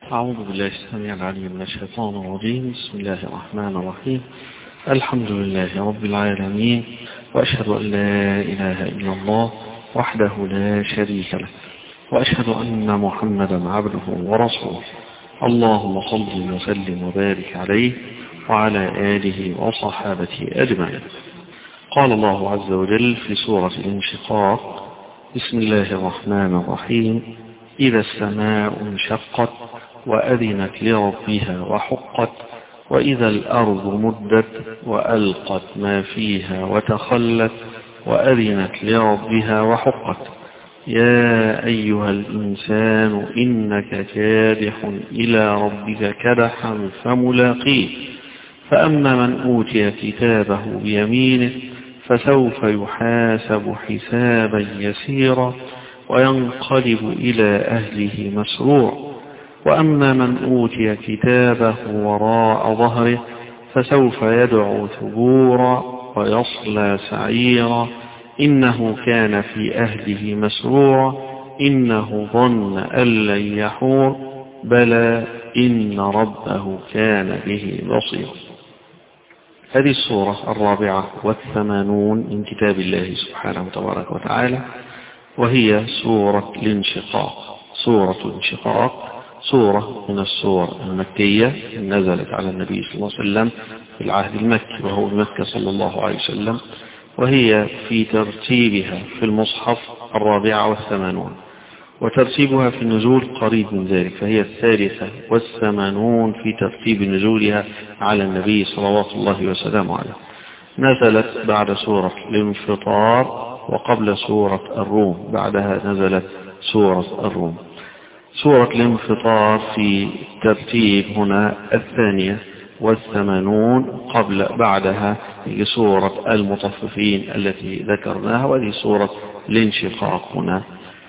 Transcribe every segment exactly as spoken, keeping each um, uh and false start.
أعوذ بالله السميع العليم من الشيطان الرجيم. بسم الله الرحمن الرحيم. الحمد لله رب العالمين، وأشهد أن لا إله إلا الله وحده لا شريك له، وأشهد أن محمدا عبده ورسوله. اللهم صل وسلم وبارك عليه وعلى آله وصحابته أجمعين. قال الله عز وجل في سورة الانشقاق: بسم الله الرحمن الرحيم. إذا السماء انشقت وأذنت لربها وحقت، وإذا الأرض مدت وألقت ما فيها وتخلت، وأذنت لربها وحقت. يا أيها الإنسان إنك كادح إلى ربك كدحا فملاقيه. فأما من أوتي كتابه بيمينه فسوف يحاسب حسابا يسيرا وينقلب إلى أهله مسرورا. وأما من أوتي كتابه وراء ظهره فسوف يدعو ثبورا ويصلى سعيرا إنه كان في أهله مسرورا إنه ظن أن لن يحور بلى إن ربه كان به بصيرا. هذه السورة الرابعة والثمانون من كتاب الله سبحانه تبارك وتعالى، وهي سورة الانشقاق. سورة الانشقاق سورة من السور المكية نزلت على النبي صلى الله عليه وسلم في العهد المكي وهو بمكة صلى الله عليه وسلم، وهي في ترتيبها في المصحف الرابعة والثمانون، وترتيبها في النزول قريب من ذلك، فهي الثالثة والثمانون في ترتيب نزولها على النبي صلوات الله وسلامه عليه. نزلت بعد سورة الانفطار وقبل سورة الروم، بعدها نزلت سورة الروم. سورة الانفطار في ترتيب هنا الثانية والثمانون، قبل بعدها سورة المطففين التي ذكرناها، وهذه سورة الانشقاق. هنا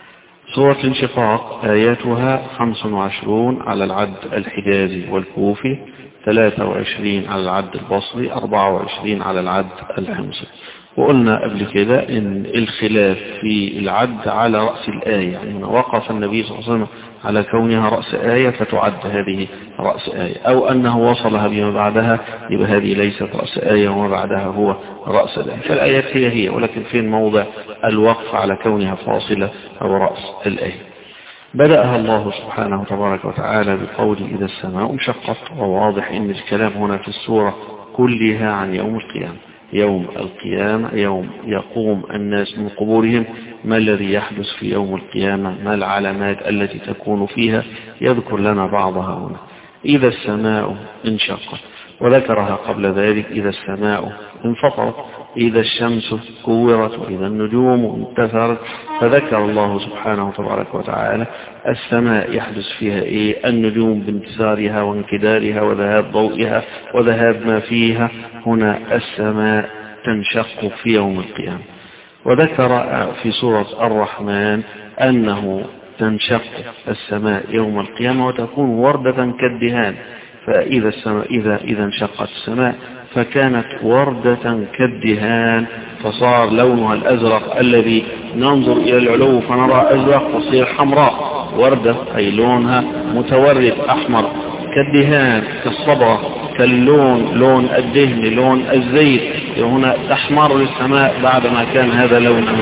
سورة الانشقاق آياتها خمس وعشرون على العد الحجازي والكوفي، ثلاثة وعشرين على العد البصري، أربعة وعشرين على العد الحمصي. وقلنا قبل كده ان الخلاف في العد على رأس الآية، يعني وقف النبي صلى الله عليه وسلم على كونها رأس آية فتعد هذه رأس آية، أو أنه وصلها بما بعدها يبقى هذه ليست رأس آية وما بعدها هو رأس الآية. فالآيات هي هي، ولكن فين موضع الوقف على كونها فاصلة أو رأس الآية. بدأها الله سبحانه تبارك وتعالى بقول إذا السماء انشقت، وواضح أن الكلام هنا في السورة كلها عن يوم القيامة. يوم القيامة يوم يقوم الناس من قبورهم، ما الذي يحدث في يوم القيامة، ما العلامات التي تكون فيها، يذكر لنا بعضها هنا. إذا السماء انشقت، وذكرها قبل ذلك إذا السماء انفطرت، إذا الشمس كورت، وإذا النجوم انتثرت. فذكر الله سبحانه تبارك وتعالى السماء يحدث فيها إيه؟ النجوم بانتثارها وانكدارها وذهاب ضوئها وذهاب ما فيها. هنا السماء تنشق في يوم القيامة. وذكر في سورة الرحمن أنه تنشق السماء يوم القيامة وتكون وردة كالدهان. فإذا السماء إذا إذا انشقت السماء فكانت وردة كالدهان، فصار لونها الأزرق الذي ننظر إلى العلو فنرى أزرق، تصير حمراء. وردة أي لونها متورد أحمر، كالدهان كالصبغة، كاللون لون الدهن لون الزيت. هنا تحمر السماء بعدما كان هذا لونه.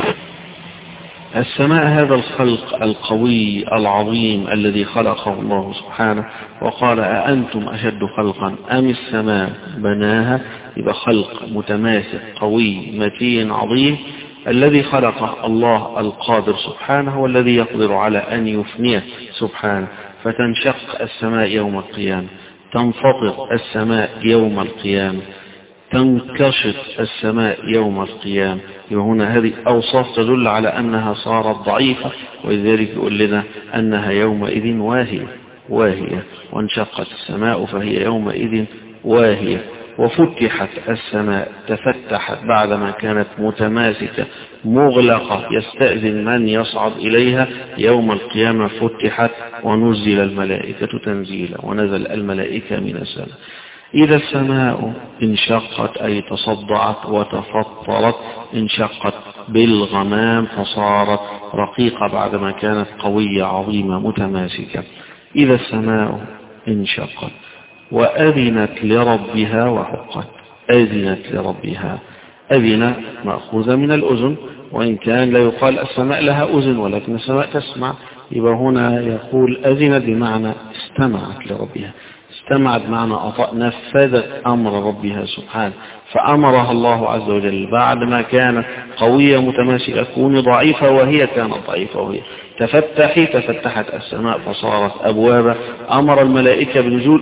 السماء هذا الخلق القوي العظيم الذي خلقه الله سبحانه، وقال أأنتم أشد خلقا أم السماء بناها. يبقى خلق متماسك قوي متين عظيم الذي خلقه الله القادر سبحانه، والذي يقدر على أن يفنيه سبحانه. فتنشق السماء يوم القيامة، تنفطر السماء يوم القيامة، تنكشف السماء يوم القيامة. وهنا هذه أوصاف تدل على أنها صارت ضعيفة، ولذلك يقول لنا أنها يومئذ واهية واهية وانشقت السماء فهي يومئذ واهية. وفتحت السماء، تفتحت بعدما كانت متماسكة مغلقة يستأذن من يصعد إليها. يوم القيامة فتحت ونزل الملائكة تنزيلا، ونزل الملائكة من السماء. إذا السماء انشقت أي تصدعت وتفطرت، انشقت بالغمام فصارت رقيقة بعدما كانت قوية عظيمة متماسكة. إذا السماء انشقت وأذنت لربها وحقت. أذنت لربها، أذن مأخوذة من الأذن، وإن كان لا يقال السماء لها أذن ولكن السماء تسمع، يبقى هنا يقول أذنت بمعنى استمعت لربها، استمعت بمعنى أطاء، نفذت أمر ربها سبحانه، فأمرها الله عز وجل بعد ما كانت قوية متماسكة كوني ضعيفة وهي كانت ضعيفة وهي تفتحي، تفتحت السماء فصارت أبوابا، أمر الملائكة بنزول،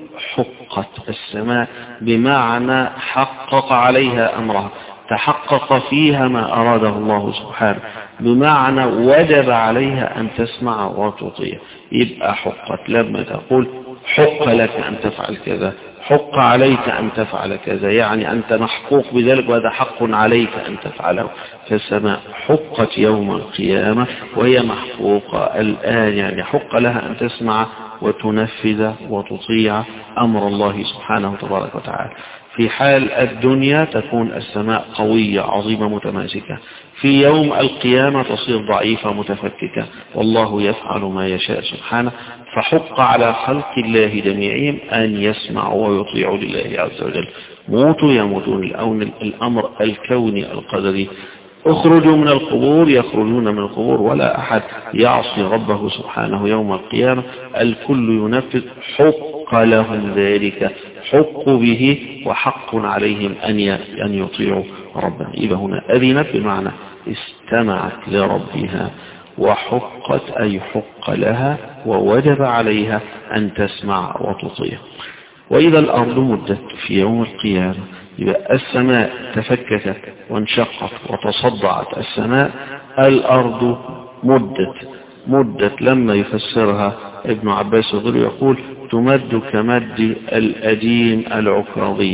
حقت السماء بمعنى حقق عليها أمرها، تحقق فيها ما أراده الله سبحانه، بمعنى وجب عليها أن تسمع وتطيع. يبقى حقت لما تقول حق لك أن تفعل كذا، حق عليك أن تفعل كذا، يعني أنت محقوق بذلك وهذا حق عليك أن تفعله. فالسماء حقت يوم القيامة وهي محقوقة الآن، يعني حق لها أن تسمع وتنفذ وتطيع أمر الله سبحانه تبارك وتعالى. في حال الدنيا تكون السماء قوية عظيمة متماسكة، في يوم القيامة تصير ضعيفة متفككة، والله يفعل ما يشاء سبحانه. فحق على خلق الله جميعهم أن يسمعوا ويطيعوا لله عز وجل. موتوا يموتون، الأمر الكوني القدري. اخرجوا من القبور يخرجون من القبور، ولا أحد يعصي ربه سبحانه يوم القيامة، الكل ينفذ، حق لهم ذلك، حق به وحق عليهم أن يطيعوا ربهم. إذا هنا أذنت بمعنى استمعت لربها، وحقت أي حق لها ووجب عليها أن تسمع وتطيع. وإذا الأرض مدت في يوم القيامة، يبقى السماء تفككت وانشقت وتصدعت السماء، الأرض مدت. مدت لما يفسرها ابن عباس يقول تمد كمد الأديم العكاظي.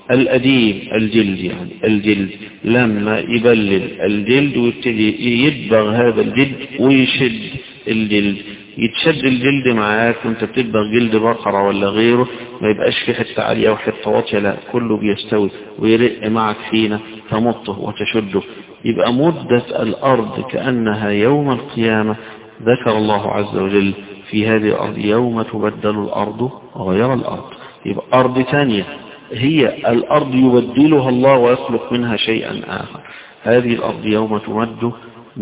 الأديم الجلد، يعني الجلد لما يبلل الجلد ويبتدي يدبغ هذا الجلد ويشد الجلد، يتشد الجلد معاك وانت بتدبغ جلد بقرة ولا غيره، ما يبقاش في حتة عالية وحتة واطية، لا كله بيستوي ويرق معك حين تمطه وتشده. يبقى مدة الأرض كأنها يوم القيامة. ذكر الله عز وجل في هذه الأرض يوم تبدل الأرض غير الأرض، يبقى أرض ثانية هي الأرض يبدلها الله ويخلق منها شيئا آخر. هذه الأرض يوم تمد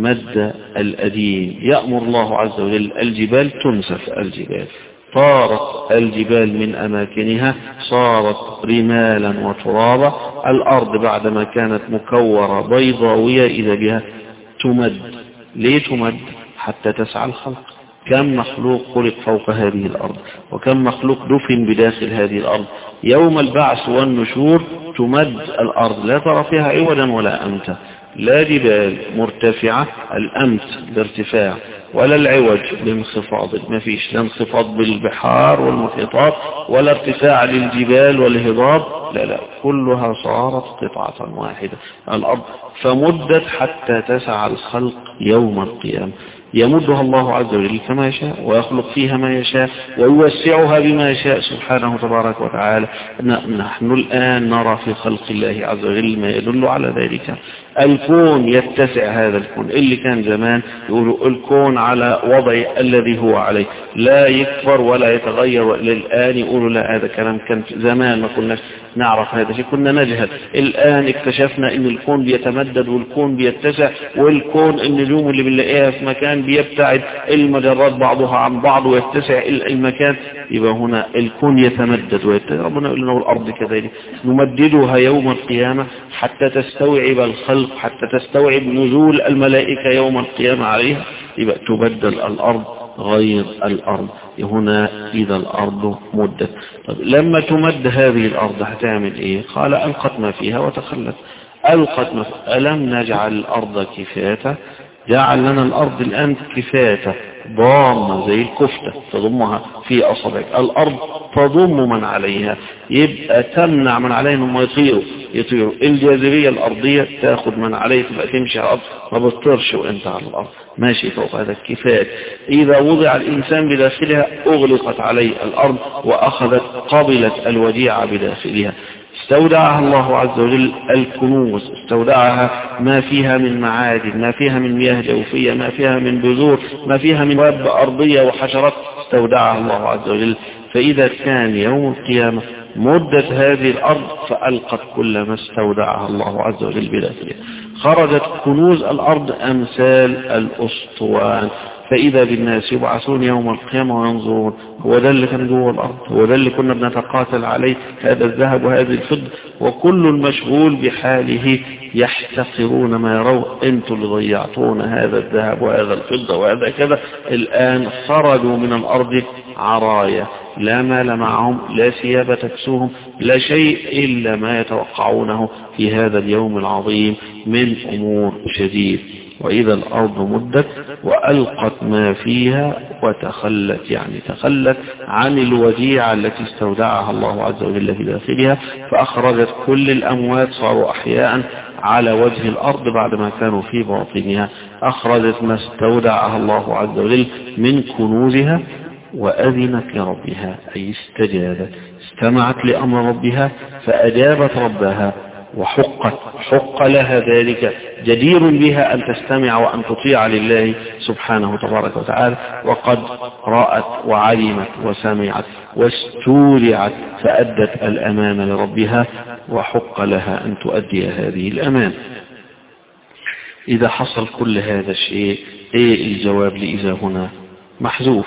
مد الأديم، يأمر الله عز وجل الجبال تنسف، الجبال طارت الجبال من أماكنها، صارت رمالا وترابا. الأرض بعدما كانت مكورة بيضاوية إذا بها تمد. ليه تمد؟ حتى تسعى الخلق. كم مخلوق خلق فوق هذه الأرض، وكم مخلوق دفن بداخل هذه الأرض. يوم البعث والنشور تمد الأرض، لا ترى فيها عوجا ولا أمتا، لا جبال مرتفعة الأمت الارتفاع، ولا العوج لانخفاض، ما فيش لا انخفاض بالبحار والمحيطات ولا ارتفاع للجبال والهضاب، لا لا كلها صارت قطعة واحدة الأرض. فمدت حتى تسعى الخلق يوم القيامة، يمدها الله عز وجل كما يشاء ويخلق فيها ما يشاء ويوسعها بما يشاء سبحانه تبارك وتعالى. نحن الآن نرى في خلق الله عز وجل ما يدل على ذلك. الكون يتسع، هذا الكون اللي كان زمان يقولوا الكون على وضع الذي هو عليه لا يكبر ولا يتغير، للآن يقولوا لا هذا كلام كان زمان ما كنا نعرف هذا شيء، كنا نجهل. الآن اكتشفنا ان الكون بيتمدد والكون بيتسع، والكون النجوم اللي بنلاقيها في مكان بيبتعد المجرات بعضها عن بعض ويتسع المكان. يبقى هنا الكون يتمدد ويتسع. ربنا يقول لنا والأرض كذلك نمددها يوم القيامة حتى تستوعب الخلق، حتى تستوعب نزول الملائكة يوم القيامة عليها. يبقى تبدل الأرض غير الأرض. هنا إذا الأرض مدت. طب لما تمد هذه الأرض هتعمل إيه؟ قال ألقت ما فيها وتخلت. ألقت ما فيها. ألم نجعل الأرض كفاتا؟ جعل لنا الأرض الآن كفاتا ضامة زي الكفتة تضمها في أصابعك. الأرض تضم من عليها، يبقى تمنع من عليها انهم يطيروا يطيروا الجاذبية الأرضية تاخد من عليه، تبقى تمشي على الأرض ما بتطيرش وانت على الأرض ماشي فوق هذا الكفاية. إذا وضع الإنسان بداخلها أغلقت عليه الأرض وأخذت قبلت الوديعة بداخلها. استودعها الله عز وجل الكنوز، استودعها ما فيها من معادن، ما فيها من مياه جوفية، ما فيها من بذور، ما فيها من واب أرضية وحشرات استودعها الله عز وجل. فإذا كان يوم القيامة مدة هذه الأرض فألقت كل ما استودعها الله عز وجل بداخلها، خرجت كنوز الأرض أمثال الأسطوان، فإذا بالناس يبعثون يوم القيامة وينظرون هو ده اللي كان جوه الأرض، هو ده اللي كنا بنتقاتل عليه، هذا الذهب وهذه الفضة، وكل مشغول بحاله يحتقرون ما يرون، انتوا اللي ضيعتون هذا الذهب وهذا الفضة وهذا كذا، الآن خرجوا من الأرض عرايا، لا مال معهم، لا ثياب تكسوهم، لا شيء إلا ما يتوقعونه في هذا اليوم العظيم من أمور شديد. وإذا الأرض مدت وألقت ما فيها وتخلت، يعني تخلت عن الوديعة التي استودعها الله عز وجل في داخلها، فأخرجت كل الأموات صاروا أحياء على وجه الأرض بعدما كانوا في باطنها، أخرجت ما استودعها الله عز وجل من كنوزها، وأذنت لربها أي استجابت، استمعت لأمر ربها فأجابت ربها وحقت، حق لها ذلك، جدير بها أن تستمع وأن تطيع لله سبحانه تبارك وتعالى، وقد رأت وعلمت وسمعت واستودعت فأدت الأمانة لربها، وحق لها أن تؤدي هذه الأمانة. إذا حصل كل هذا الشيء إيه الجواب لإذا هنا؟ محذوف،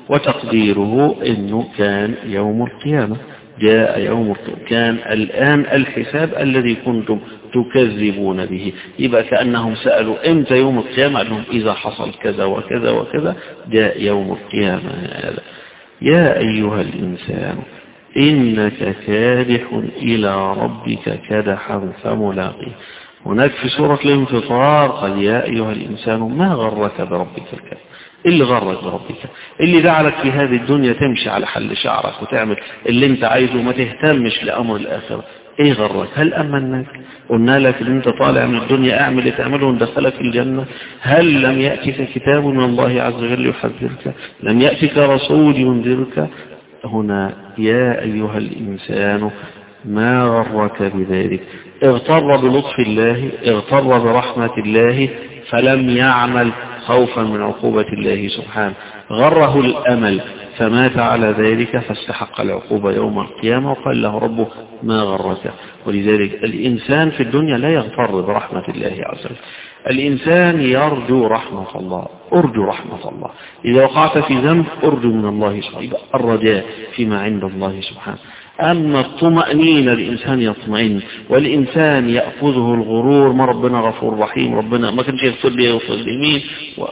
وتقديره إنه كان يوم القيامة، جاء يوم القيامة، كان الآن الحساب الذي كنتم تكذبون به. يبقى كأنهم سألوا إمتى يوم القيامة؟ قال لهم إذا حصل كذا وكذا وكذا جاء يوم القيامة هذا. يا أيها الإنسان إنك كادح إلى ربك كدحا فملاقيه. هناك في سورة الانفطار قال يا أيها الإنسان ما غرك بربك الكريم، اللي غرك بربك، اللي جعلك في هذه الدنيا تمشي على حل شعرك وتعمل اللي انت عايزه وما تهتمش لأمر الآخرة. ايه غرك؟ هل أمناك؟ قلنا لك ان انت طالع من الدنيا اعمل اللي تعمله وندخلك الجنة؟ هل لم يأتك كتاب من الله عز وجل يحذرك؟ لم يأتك رسول ينذرك؟ هنا يا أيها الإنسان ما غرك بذلك. اغتر بلطف الله، اغتر برحمة الله، فلم يعمل خوفا من عقوبة الله سبحانه، غره الأمل فمات على ذلك فاستحق العقوبة يوم القيامة، وقال له ربه ما غرك. ولذلك الإنسان في الدنيا لا يغتر برحمة الله عز وجل، الإنسان يرجو رحمة الله، أرجو رحمة الله، إذا وقعت في ذنب أرجو من الله سبحانه، الرجاء فيما عند الله سبحانه. أما الطمأنينة الإنسان يطمئن، والإنسان يأخذه الغرور، ما ربنا غفور رحيم، ربنا ما كانش يغفر لي يغفر لمين،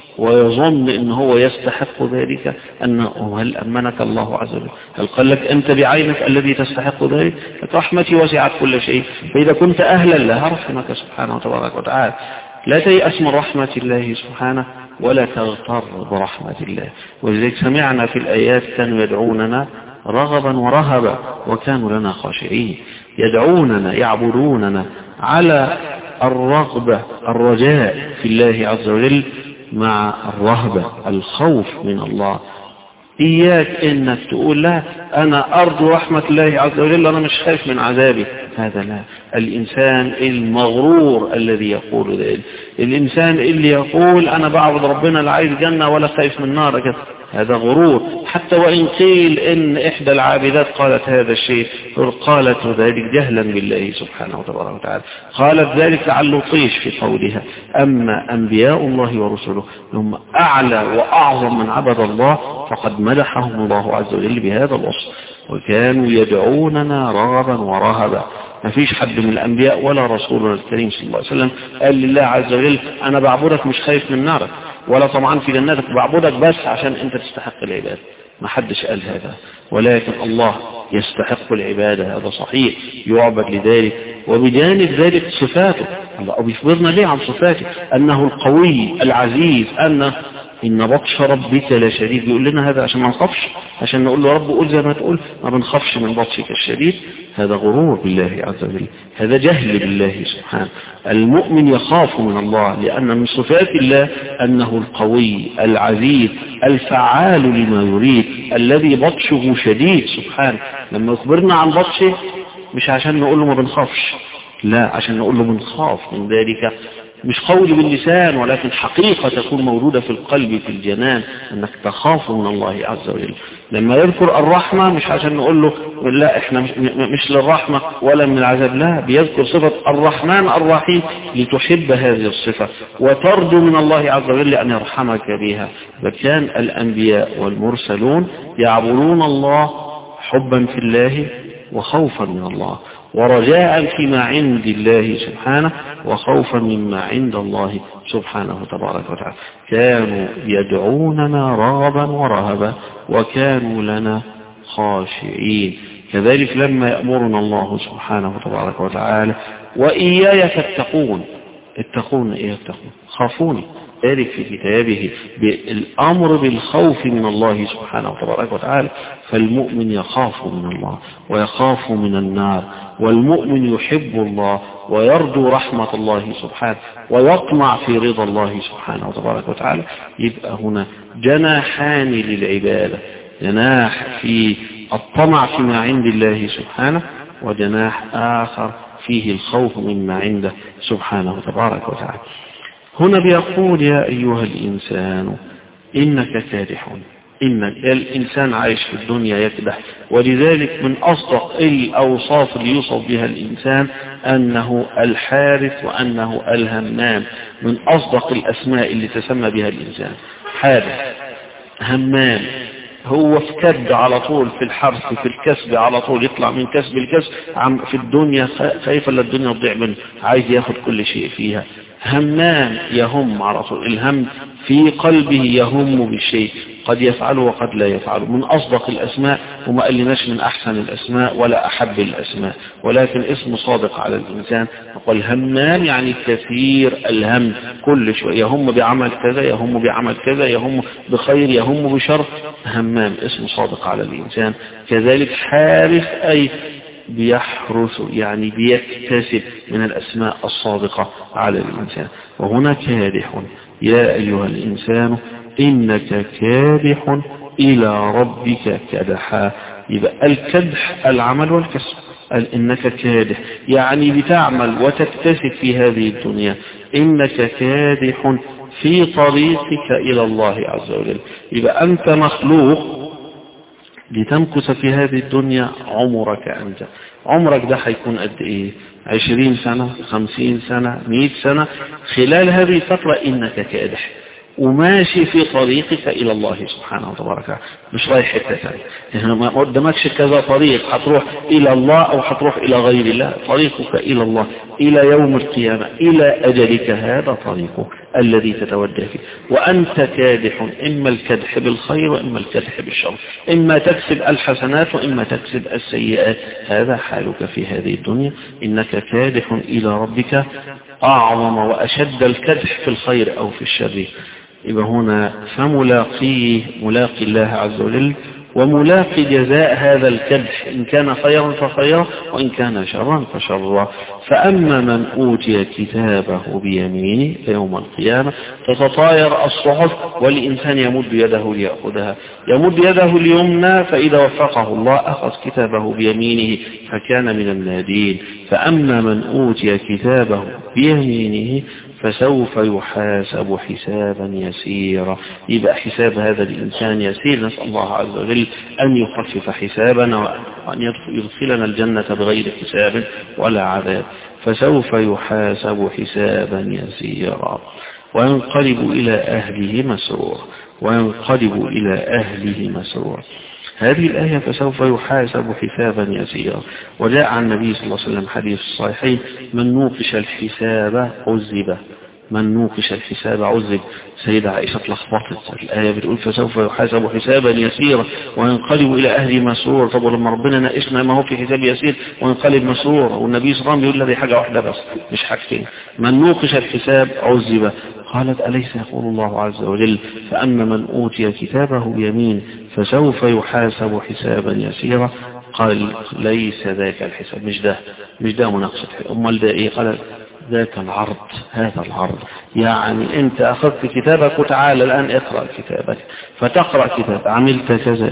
ويظن إن هو يستحق ذلك، أنه هل أمنك الله عز وجل؟ هل قال لك أنت بعينك الذي تستحق ذلك؟ رحمتي وسعت كل شيء، فإذا كنت أهلا لها رحمك سبحانه وتبارك وتعالى. لا تيأس من رحمة الله سبحانه ولا تغتر برحمة الله. ولذلك سمعنا في الآيات كانوا يدعوننا رغبا ورهبا وكانوا لنا خاشعين، يدعوننا يعبدوننا على الرغبة الرجاء في الله عز وجل مع الرهبة الخوف من الله. إياك إنك تقول لا أنا أرجو رحمة الله عز وجل أنا مش خايف من عذابي، هذا لا. الإنسان المغرور الذي يقول ذلك، الإنسان اللي يقول أنا بعبد ربنا لا عايز جنة ولا خايف من نار كده، هذا غرور. حتى وإن قيل إن إحدى العابدات قالت هذا الشيء، قالت ذلك جهلا بالله سبحانه وتبارك وتعالى، قالت ذلك لعله طيش في قولها. أما أنبياء الله ورسله هم أعلى وأعظم من عبد الله، فقد مدحهم الله عز وجل بهذا الوصف، وكانوا يدعوننا رغبا ورهبا. ما فيش حد من الأنبياء ولا رسولنا الكريم صلى الله عليه وسلم قال لله عز وجل أنا بعبدك مش خايف من نارك، ولا طبعا في جناتك، بعبدك بس عشان أنت تستحق العبادة. ما حدش قال هذا، ولكن الله يستحق العبادة، هذا صحيح، يعبد لذلك. وبجانب ذلك صفاته، الله بيخبرنا ليه عن صفاته، أنه القوي العزيز، أن إن بطش ربك لشديد. يقول لنا هذا عشان ما نخافش، عشان نقول له رب قول زي ما تقول ما بنخافش من بطشك الشديد. هذا غرور بالله عز وجل، هذا جهل بالله سبحانه. المؤمن يخاف من الله، لأن من صفات الله أنه القوي العزيز الفعال لما يريد، الذي بطشه شديد سبحانه. لما يخبرنا عن بطشه مش عشان نقول له ما بنخافش، لا، عشان نقول له بنخاف من ذلك مش قول باللسان ولكن حقيقة تكون موجودة في القلب في الجنان، أنك تخاف من الله عز وجل. لما يذكر الرحمة مش عشان نقول له لا احنا مش, مش للرحمة ولا من العذاب، لا، بيذكر صفة الرحمن الرحيم لتحب هذه الصفة وترجو من الله عز وجل أن يرحمك بها. فكان الأنبياء والمرسلون يعبدون الله حبا في الله وخوفا من الله ورجاء فيما عند الله سبحانه وخوفا مما عند الله سبحانه تبارك وتعالى. كانوا يدعوننا رغبا ورهبا وكانوا لنا خاشعين. كذلك لما يأمرنا الله سبحانه تبارك وتعالى وإياي فاتقون، اتقون ايه اتقون خافوني، ذلك في كتابه بالأمر بالخوف من الله سبحانه وتبارك وتعالى. فالمؤمن يخاف من الله ويخاف من النار، والمؤمن يحب الله ويرجو رحمة الله سبحانه ويطمع في رضا الله سبحانه وتبارك وتعالى. يبقى هنا جناحان للعبادة، جناح في الطمع فيما عند الله سبحانه، وجناح آخر فيه الخوف مما عنده سبحانه تبارك وتعالى. هنا بيقول يا أيها الإنسان إنك كادح، إن الإنسان عايش في الدنيا يكدح، ولذلك من أصدق الأوصاف اللي يوصف بها الإنسان أنه الحارث وأنه الهمام. من أصدق الأسماء اللي تسمى بها الإنسان حارث، همام، هو في كد على طول، في الحرث في الكسب على طول، يطلع من كسب الكسب في الدنيا خايف لا الدنيا تضيع منه، عايز ياخد كل شيء فيها. همام يهم على طول، الهم في قلبه يهم بالشيء، قد يفعله وقد لا يفعله. من أصدق الأسماء، وما قلناش من أحسن الأسماء ولا أحب الأسماء، ولكن اسم صادق على الإنسان. وقال همام يعني كثير الهم، كل شوية يهم بعمل كذا، يهم بعمل كذا، يهم بخير، يهم بشر. همام اسم صادق على الإنسان. كذلك حارث أي بيحرث يعني بيكتسب، من الأسماء الصادقة على الإنسان. وهنا كادح، يا أيها الإنسان إنك كادح إلى ربك كدحا. يبقى الكدح العمل والكسب، إنك كادح يعني بتعمل وتكتسب في هذه الدنيا، إنك كادح في طريقك إلى الله عز وجل. يبقى أنت مخلوق لتمكث في هذه الدنيا عمرك أنت. عمرك ده هيكون قد إيه؟ عشرين سنة، خمسين سنة، مئة سنة. خلال هذه الفترة إنك كادح وماشي في طريقك إلى الله سبحانه وتعالى، مش رايح حتة ثانية. ما قدامكش كذا طريق، هتروح إلى الله أو هتروح إلى غير الله. طريقك إلى الله إلى يوم القيامة، إلى أجلك، هذا طريقك الذي تتوجه فيه. وأنت كادح، إما الكدح بالخير وإما الكدح بالشر، إما تكسب الحسنات وإما تكسب السيئات. هذا حالك في هذه الدنيا، إنك كادح إلى ربك أعظم وأشد الكدح في الخير أو في الشر. يبقى هنا فملاقيه ملاقي الله عز وجل، وملاقي جزاء هذا الكدح، إن كان خيرا فخيرا وإن كان شرا فشرا. فأما من أوتي كتابه بيمينه يوم القيامة تتطاير الصحف، والإنسان يمد يده ليأخذها، يمد يده اليمنى فإذا وفقه الله أخذ كتابه بيمينه فكان من النادين. فأما من أوتي كتابه بيمينه فسوف يحاسب حسابا يسيرا. يبقى حساب هذا الإنسان يسير، نسأل الله عز وجل أن يخفف حسابنا وأن يدخلنا الجنة بغير حساب ولا عذاب. فسوف يحاسب حسابا يسيرا وينقلب إلى أهله مسرورا، وينقلب إلى أهله مسرورا. هذه الآية فسوف يحاسب حسابا يسيرا. وجاء عن النبي صلى الله عليه وسلم حديث الصحيحين: من نوقش الحساب عذب، من نوقش الحساب عذب. سيدة عائشة لخبطت الآية بتقول فسوف يحاسب حسابا يسيرا وينقلب إلى أهله مسرور. طب لما ربنا ناقشنا ما هو في حساب يسير وينقلب مسرور، والنبي صلى الله عليه وسلم بيقول لي حاجة واحدة بس مش حاجتين: من نوقش الحساب عذب. قالت: أليس يقول الله عز وجل: فأما من أوتي كتابه بيمين فسوف يحاسب حسابا يسيرا؟ قال: ليس ذاك الحساب، مش ده مش ده مناقشة. أمال ده إيه؟ قال: ذاك العرض، هذا العرض. يعني أنت أخذت كتابك وتعالى الآن اقرأ كتابك، فتقرأ كتاب عملت كذا،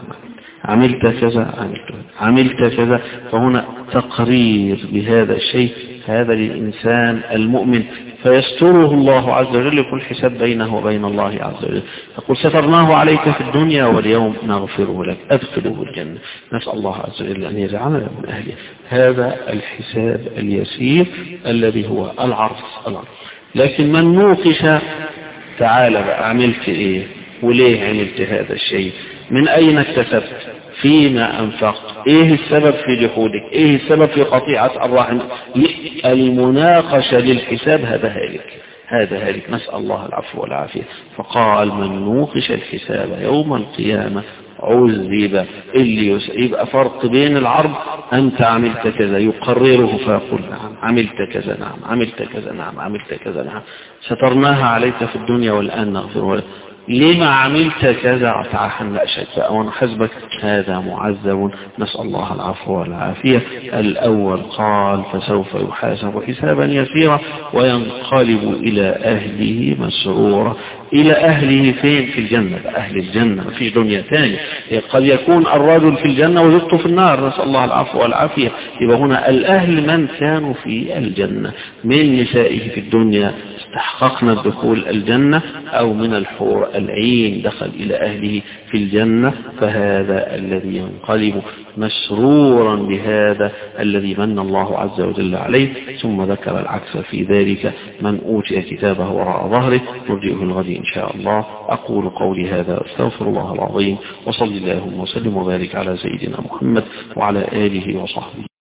عملت كذا، عملت عملت كذا. فهنا تقرير بهذا الشيء. هذا للإنسان المؤمن فيستره الله عز وجل، يكون الحساب بينه وبين الله عز وجل. يقول سترناه عليك في الدنيا واليوم نغفره لك، أدخله الجنة. نسأل الله عز وجل أن يجعلنا من أهله. هذا الحساب اليسير الذي هو العرض العرض. لكن من نوقش، تعال بقى عملت ايه وليه عملت هذا الشيء، من اين اكتسبت، فيما انفقت، ايه السبب في جحودك، ايه السبب في قطيعة الرحم، المناقشة للحساب هذا هالك، هذا هالك. نسأل الله العفو والعافية. فقال من نوقش الحساب يوم القيامة عذب. اللي يبقى فرق بين العرض، أنت عملت كذا يقرره فيقول نعم عملت كذا، نعم عملت كذا، نعم عملت كذا، نعم سترناها عليك في الدنيا والآن نغفر. لما عملت كذا تعال نأشك بقى ونحسبك، هذا معذب. نسأل الله العفو والعافية. الأول قال فسوف يحاسب حسابا يسيرا وينقلب إلى أهله مسرورا. إلى أهله فين؟ في الجنة، أهل الجنة، في دنيا ثانية. قد يكون الرجل في الجنة وزوجته في النار، نسأل الله العفو والعافية. يبقى هنا الأهل من كانوا في الجنة من نسائه في الدنيا استحققنا الدخول الجنة، أو من الحور العين دخل إلى أهله في الجنة، فهذا الذي ينقلب مسرورا بهذا الذي من الله عز وجل عليه. ثم ذكر العكس في ذلك، من أوتي كتابه وراء ظهره نرجئه الغد إن شاء الله. أقول قولي هذا أستغفر الله العظيم، وصلى الله وسلم وبارك على سيدنا محمد وعلى آله وصحبه.